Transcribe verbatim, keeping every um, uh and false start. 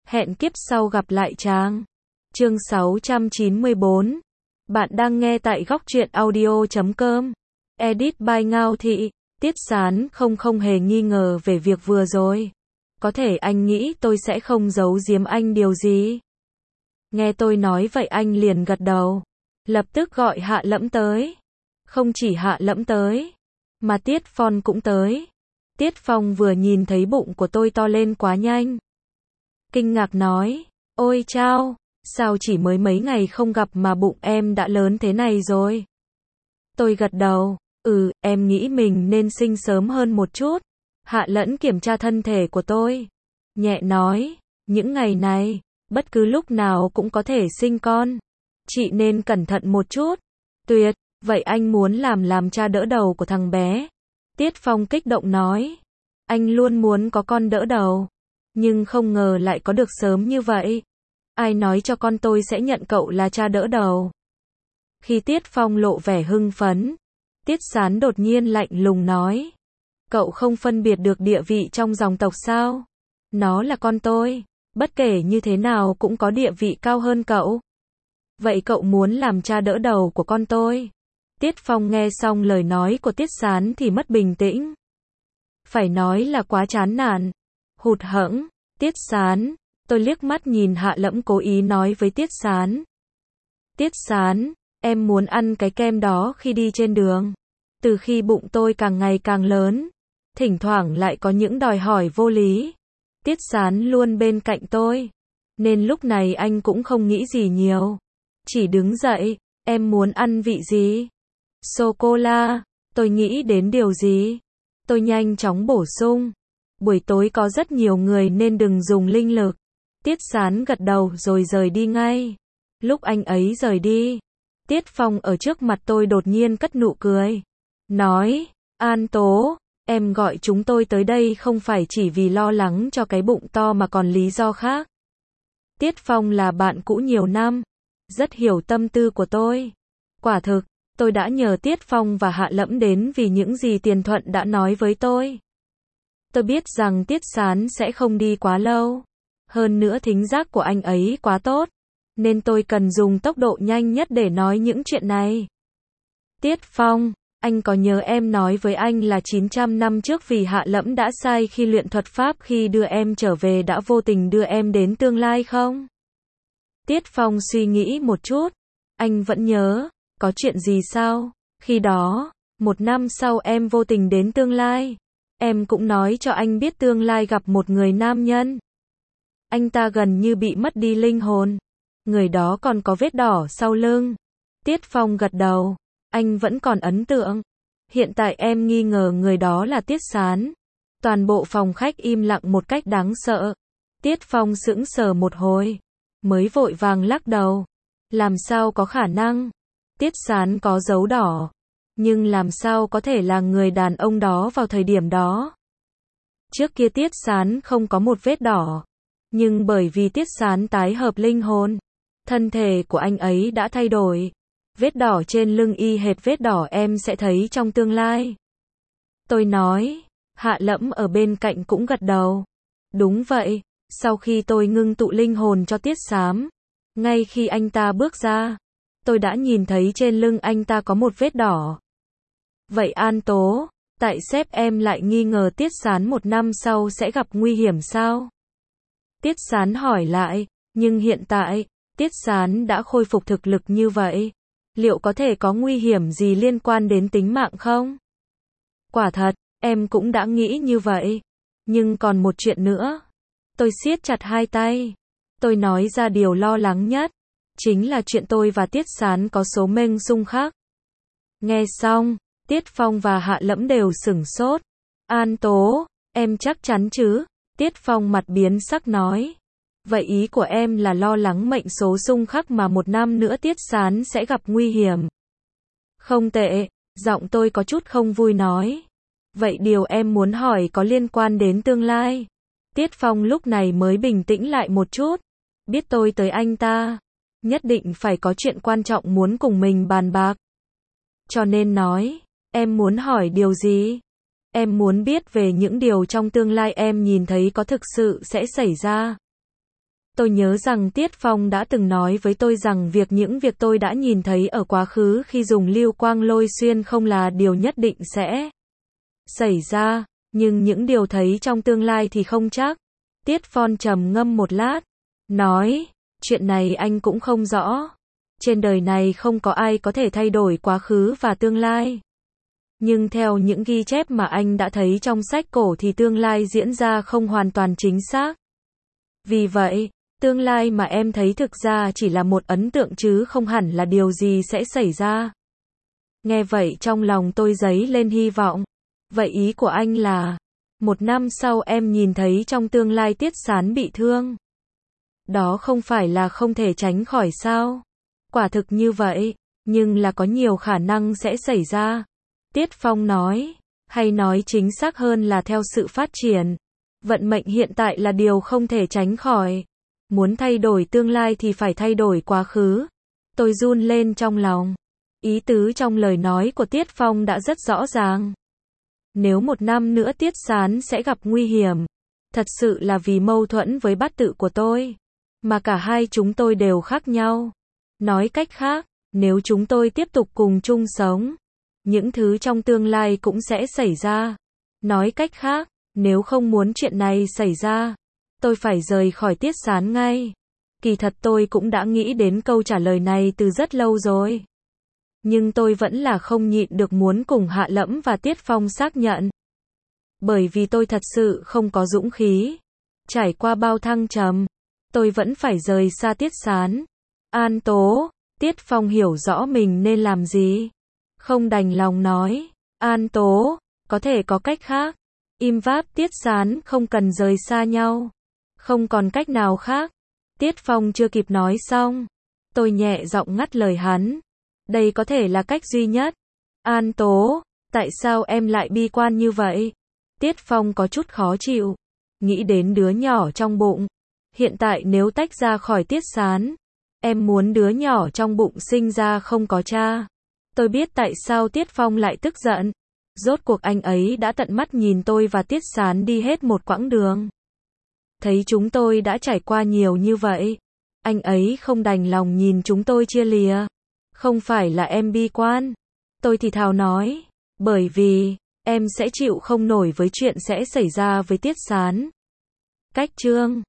Hẹn kiếp sau gặp lại chàng. Chương sáu trăm chín mươi bốn. Bạn đang nghe tại góc truyện audio chấm com. Edit by Ngao Thị. Tiết Sán không không hề nghi ngờ về việc vừa rồi. Có thể anh nghĩ tôi sẽ không giấu giếm anh điều gì. Nghe tôi nói vậy anh liền gật đầu. Lập tức gọi Hạ Lẫm tới. Không chỉ Hạ Lẫm tới, mà Tiết Phong cũng tới. Tiết Phong vừa nhìn thấy bụng của tôi to lên quá nhanh. Kinh ngạc nói, ôi chao, sao chỉ mới mấy ngày không gặp mà bụng em đã lớn thế này rồi. Tôi gật đầu, ừ, em nghĩ mình nên sinh sớm hơn một chút. Hạ Lẫm kiểm tra thân thể của tôi. Nhẹ nói, những ngày này, bất cứ lúc nào cũng có thể sinh con. Chị nên cẩn thận một chút. Tuyệt, vậy anh muốn làm làm cha đỡ đầu của thằng bé. Tiết Phong kích động nói, anh luôn muốn có con đỡ đầu. Nhưng không ngờ lại có được sớm như vậy. Ai nói cho con tôi sẽ nhận cậu là cha đỡ đầu. Khi Tiết Phong lộ vẻ hưng phấn, Tiết Sán đột nhiên lạnh lùng nói, cậu không phân biệt được địa vị trong dòng tộc sao? Nó là con tôi, bất kể như thế nào cũng có địa vị cao hơn cậu. Vậy cậu muốn làm cha đỡ đầu của con tôi? Tiết Phong nghe xong lời nói của Tiết Sán thì mất bình tĩnh. Phải nói là quá chán nản. Hụt hẫng, Tiết Sán, tôi liếc mắt nhìn Hạ Lẫm cố ý nói với Tiết Sán. Tiết Sán, em muốn ăn cái kem đó khi đi trên đường. Từ khi bụng tôi càng ngày càng lớn, thỉnh thoảng lại có những đòi hỏi vô lý. Tiết Sán luôn bên cạnh tôi, nên lúc này anh cũng không nghĩ gì nhiều. Chỉ đứng dậy, em muốn ăn vị gì? Sô-cô-la, tôi nghĩ đến điều gì? Tôi nhanh chóng bổ sung. Buổi tối có rất nhiều người nên đừng dùng linh lực. Tiết Sán gật đầu rồi rời đi ngay. Lúc anh ấy rời đi, Tiết Phong ở trước mặt tôi đột nhiên cất nụ cười. Nói, An Tố, em gọi chúng tôi tới đây không phải chỉ vì lo lắng cho cái bụng to mà còn lý do khác. Tiết Phong là bạn cũ nhiều năm, rất hiểu tâm tư của tôi. Quả thực, tôi đã nhờ Tiết Phong và Hạ Lẫm đến vì những gì Tiền Thuận đã nói với tôi. Tôi biết rằng Tiết Sán sẽ không đi quá lâu. Hơn nữa thính giác của anh ấy quá tốt, nên tôi cần dùng tốc độ nhanh nhất để nói những chuyện này. Tiết Phong, anh có nhớ em nói với anh là chín trăm năm trước vì Hạ Lẫm đã sai khi luyện thuật pháp khi đưa em trở về đã vô tình đưa em đến tương lai không? Tiết Phong suy nghĩ một chút. Anh vẫn nhớ, có chuyện gì sao? Khi đó, một năm sau em vô tình đến tương lai. Em cũng nói cho anh biết tương lai gặp một người nam nhân. Anh ta gần như bị mất đi linh hồn. Người đó còn có vết đỏ sau lưng. Tiết Phong gật đầu. Anh vẫn còn ấn tượng. Hiện tại em nghi ngờ người đó là Tiết Sán. Toàn bộ phòng khách im lặng một cách đáng sợ. Tiết Phong sững sờ một hồi, mới vội vàng lắc đầu. Làm sao có khả năng? Tiết Sán có dấu đỏ. Nhưng làm sao có thể là người đàn ông đó vào thời điểm đó? Trước kia Tiết Sán không có một vết đỏ. Nhưng bởi vì Tiết Sán tái hợp linh hồn, thân thể của anh ấy đã thay đổi. Vết đỏ trên lưng y hệt vết đỏ em sẽ thấy trong tương lai. Tôi nói, Hạ Lẫm ở bên cạnh cũng gật đầu. Đúng vậy, sau khi tôi ngưng tụ linh hồn cho Tiết Sán, ngay khi anh ta bước ra, tôi đã nhìn thấy trên lưng anh ta có một vết đỏ. Vậy An Tố, tại sếp em lại nghi ngờ Tiết Sán một năm sau sẽ gặp nguy hiểm sao? Tiết Sán hỏi lại, nhưng hiện tại, Tiết Sán đã khôi phục thực lực như vậy. Liệu có thể có nguy hiểm gì liên quan đến tính mạng không? Quả thật, em cũng đã nghĩ như vậy. Nhưng còn một chuyện nữa. Tôi siết chặt hai tay. Tôi nói ra điều lo lắng nhất. Chính là chuyện tôi và Tiết Sán có số mệnh xung khắc. Nghe xong, Tiết Phong và Hạ Lẫm đều sửng sốt. An Tố, em chắc chắn chứ? Tiết Phong mặt biến sắc nói. Vậy ý của em là lo lắng mệnh số xung khắc mà một năm nữa Tiết Sán sẽ gặp nguy hiểm. Không tệ, giọng tôi có chút không vui nói. Vậy điều em muốn hỏi có liên quan đến tương lai? Tiết Phong lúc này mới bình tĩnh lại một chút. Biết tôi tới anh ta, nhất định phải có chuyện quan trọng muốn cùng mình bàn bạc. Cho nên nói, em muốn hỏi điều gì? Em muốn biết về những điều trong tương lai em nhìn thấy có thực sự sẽ xảy ra. Tôi nhớ rằng Tiết Phong đã từng nói với tôi rằng việc những việc tôi đã nhìn thấy ở quá khứ khi dùng lưu quang lôi xuyên không là điều nhất định sẽ xảy ra, nhưng những điều thấy trong tương lai thì không chắc. Tiết Phong trầm ngâm một lát, nói, chuyện này anh cũng không rõ. Trên đời này không có ai có thể thay đổi quá khứ và tương lai. Nhưng theo những ghi chép mà anh đã thấy trong sách cổ thì tương lai diễn ra không hoàn toàn chính xác. Vì vậy, tương lai mà em thấy thực ra chỉ là một ấn tượng chứ không hẳn là điều gì sẽ xảy ra. Nghe vậy trong lòng tôi dấy lên hy vọng. Vậy ý của anh là, một năm sau em nhìn thấy trong tương lai Tiết Sán bị thương. Đó không phải là không thể tránh khỏi sao? Quả thực như vậy, nhưng là có nhiều khả năng sẽ xảy ra. Tiết Phong nói, hay nói chính xác hơn là theo sự phát triển. Vận mệnh hiện tại là điều không thể tránh khỏi. Muốn thay đổi tương lai thì phải thay đổi quá khứ. Tôi run lên trong lòng. Ý tứ trong lời nói của Tiết Phong đã rất rõ ràng. Nếu một năm nữa Tiết Sán sẽ gặp nguy hiểm, thật sự là vì mâu thuẫn với bát tự của tôi, mà cả hai chúng tôi đều khác nhau. Nói cách khác, nếu chúng tôi tiếp tục cùng chung sống, những thứ trong tương lai cũng sẽ xảy ra. Nói cách khác, nếu không muốn chuyện này xảy ra, tôi phải rời khỏi Tiết Sán ngay. Kỳ thật tôi cũng đã nghĩ đến câu trả lời này từ rất lâu rồi. Nhưng tôi vẫn là không nhịn được muốn cùng Hạ Lẫm và Tiết Phong xác nhận. Bởi vì tôi thật sự không có dũng khí. Trải qua bao thăng trầm, tôi vẫn phải rời xa Tiết Sán. An Tố, Tiết Phong hiểu rõ mình nên làm gì. Không đành lòng nói, An Tố, có thể có cách khác. Im váp Tiết Sán không cần rời xa nhau. Không còn cách nào khác. Tiết Phong chưa kịp nói xong. Tôi nhẹ giọng ngắt lời hắn. Đây có thể là cách duy nhất. An Tố, tại sao em lại bi quan như vậy? Tiết Phong có chút khó chịu. Nghĩ đến đứa nhỏ trong bụng. Hiện tại nếu tách ra khỏi Tiết Sán, em muốn đứa nhỏ trong bụng sinh ra không có cha. Tôi biết tại sao Tiết Phong lại tức giận. Rốt cuộc anh ấy đã tận mắt nhìn tôi và Tiết Sán đi hết một quãng đường. Thấy chúng tôi đã trải qua nhiều như vậy. Anh ấy không đành lòng nhìn chúng tôi chia lìa. Không phải là em bi quan. Tôi thì thào nói. Bởi vì, em sẽ chịu không nổi với chuyện sẽ xảy ra với Tiết Sán. Cách chương